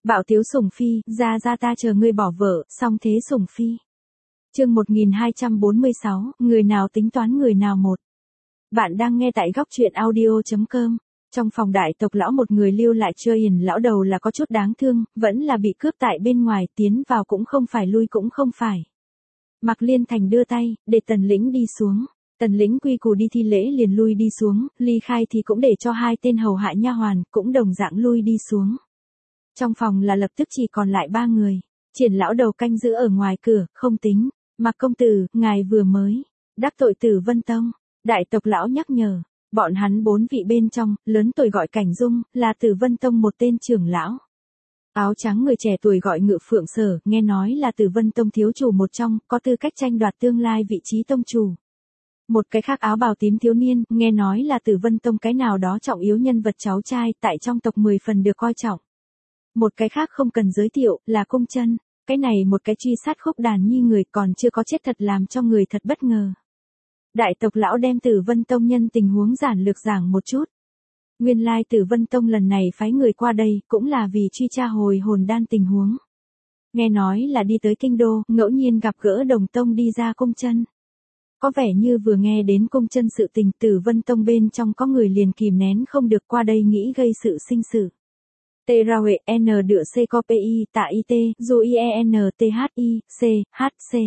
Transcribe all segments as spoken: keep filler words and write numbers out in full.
Bạo tiếu sủng phi, ra ra ta chờ ngươi bỏ vợ, xong thế sủng phi. Chương một nghìn hai trăm bốn mươi sáu, người nào tính toán người nào một. Bạn đang nghe tại góc truyện audio chấm com. Trong phòng đại tộc lão một người lưu lại chơi hiền lão đầu là có chút đáng thương, vẫn là bị cướp tại bên ngoài, tiến vào cũng không phải lui cũng không phải. Mạc Liên Thành đưa tay, để Tần Lĩnh đi xuống. Tần Lĩnh quy củ đi thi lễ liền lui đi xuống, ly khai thì cũng để cho hai tên hầu hạ nha hoàn, cũng đồng dạng lui đi xuống. Trong phòng là lập tức chỉ còn lại ba người. Triển lão đầu canh giữ ở ngoài cửa, không tính. Mạc công tử, ngài vừa mới đắc tội Tử Vân Tông. Đại tộc lão nhắc nhở. Bọn hắn bốn vị bên trong, lớn tuổi gọi Cảnh Dung, là Tử Vân Tông một tên trưởng lão. Áo trắng người trẻ tuổi gọi Ngự Phượng Sở, nghe nói là Tử Vân Tông thiếu chủ một trong, có tư cách tranh đoạt tương lai vị trí tông chủ. Một cái khác áo bào tím thiếu niên, nghe nói là Tử Vân Tông cái nào đó trọng yếu nhân vật cháu trai, tại trong tộc mười phần được coi trọng. Một cái khác không cần giới thiệu, là Cung Chân. Cái này một cái truy sát Khúc Đàn Nhi người còn chưa có chết thật làm cho người thật bất ngờ. Đại tộc lão đem Tử Vân Tông nhân tình huống giản lược giảng một chút. Nguyên lai Tử Vân Tông lần này phái người qua đây, cũng là vì truy tra hồi hồn đan tình huống. Nghe nói là đi tới kinh đô, ngẫu nhiên gặp gỡ Đồng Tông đi ra Cung Chân. Có vẻ như vừa nghe đến Cung Chân sự tình, Tử Vân Tông bên trong có người liền kìm nén không được qua đây nghĩ gây sự sinh sự. T ra huệ N đựa C co P I tạ I T, dù I E N T H I, C, H C.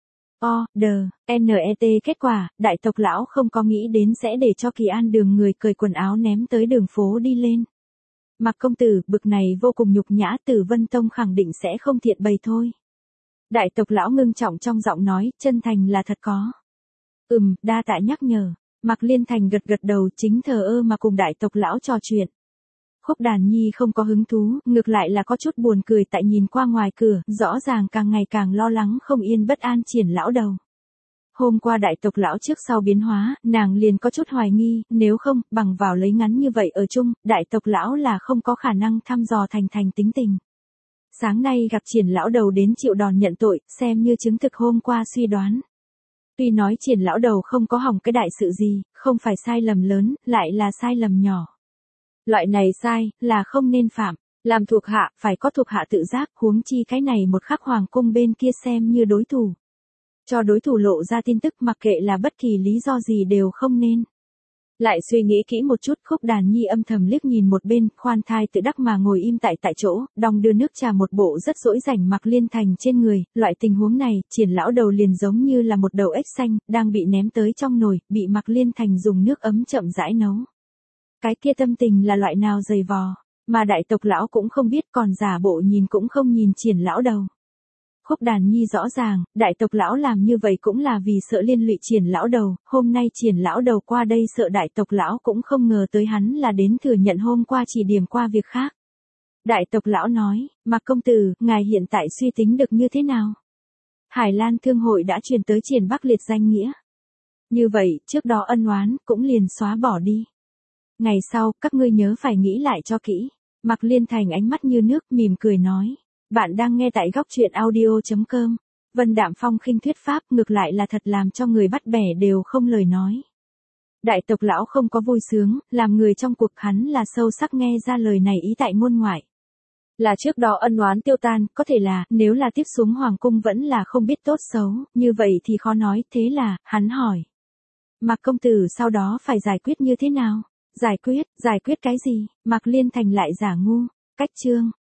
O, D, N E T kết quả, đại tộc lão không có nghĩ đến sẽ để cho Kỳ An đường người cởi quần áo ném tới đường phố đi lên. Mạc công tử, bực này vô cùng nhục nhã, Tử Vân Tông khẳng định sẽ không thiện bày thôi. Đại tộc lão ngưng trọng trong giọng nói, chân thành là thật có. Ừm, đa tạ nhắc nhở. Mạc Liên Thành gật gật đầu, chính thờ ơ mà cùng đại tộc lão trò chuyện. Khúc Đàn Nhi không có hứng thú, ngược lại là có chút buồn cười tại nhìn qua ngoài cửa, rõ ràng càng ngày càng lo lắng không yên bất an Triển lão đầu. Hôm qua đại tộc lão trước sau biến hóa, nàng liền có chút hoài nghi, nếu không, bằng vào lấy ngắn như vậy ở chung, đại tộc lão là không có khả năng thăm dò thành thành tính tình. Sáng nay gặp Triển lão đầu đến chịu đòn nhận tội, xem như chứng thực hôm qua suy đoán. Tuy nói Triển lão đầu không có hỏng cái đại sự gì, không phải sai lầm lớn, lại là sai lầm nhỏ. Loại này sai, là không nên phạm. Làm thuộc hạ, phải có thuộc hạ tự giác, huống chi cái này một khắc hoàng cung bên kia xem như đối thủ. Cho đối thủ lộ ra tin tức mặc kệ là bất kỳ lý do gì đều không nên. Lại suy nghĩ kỹ một chút, Khúc Đàn Nhi âm thầm liếc nhìn một bên, khoan thai tự đắc mà ngồi im tại tại chỗ, đong đưa nước trà một bộ rất dỗi rảnh Mạc Liên Thành trên người. Loại tình huống này, Triển lão đầu liền giống như là một đầu ếch xanh, đang bị ném tới trong nồi, bị Mạc Liên Thành dùng nước ấm chậm rãi nấu. Cái kia tâm tình là loại nào dày vò, mà đại tộc lão cũng không biết, còn giả bộ nhìn cũng không nhìn Triển lão đầu. Khúc Đàn Nhi rõ ràng, đại tộc lão làm như vậy cũng là vì sợ liên lụy Triển lão đầu, hôm nay Triển lão đầu qua đây sợ đại tộc lão cũng không ngờ tới hắn là đến thừa nhận hôm qua chỉ điểm qua việc khác. Đại tộc lão nói, Mạc công tử, ngài hiện tại suy tính được như thế nào? Hải Lan Thương hội đã truyền tới Triển Bắc Liệt danh nghĩa. Như vậy, trước đó ân oán, cũng liền xóa bỏ đi. Ngày sau, các ngươi nhớ phải nghĩ lại cho kỹ. Mạc Liên Thành ánh mắt như nước, mỉm cười nói. Bạn đang nghe tại góc truyện audio chấm com. Vân Đạm Phong khinh thuyết pháp, ngược lại là thật làm cho người bắt bẻ đều không lời nói. Đại tộc lão không có vui sướng, làm người trong cuộc hắn là sâu sắc nghe ra lời này ý tại ngôn ngoại. Là trước đó ân oán tiêu tan, có thể là, nếu là tiếp xuống hoàng cung vẫn là không biết tốt xấu, như vậy thì khó nói, thế là, hắn hỏi. Mạc công tử sau đó phải giải quyết như thế nào? Giải quyết, giải quyết cái gì? Mạc Liên Thành lại giả ngu. Cách chương.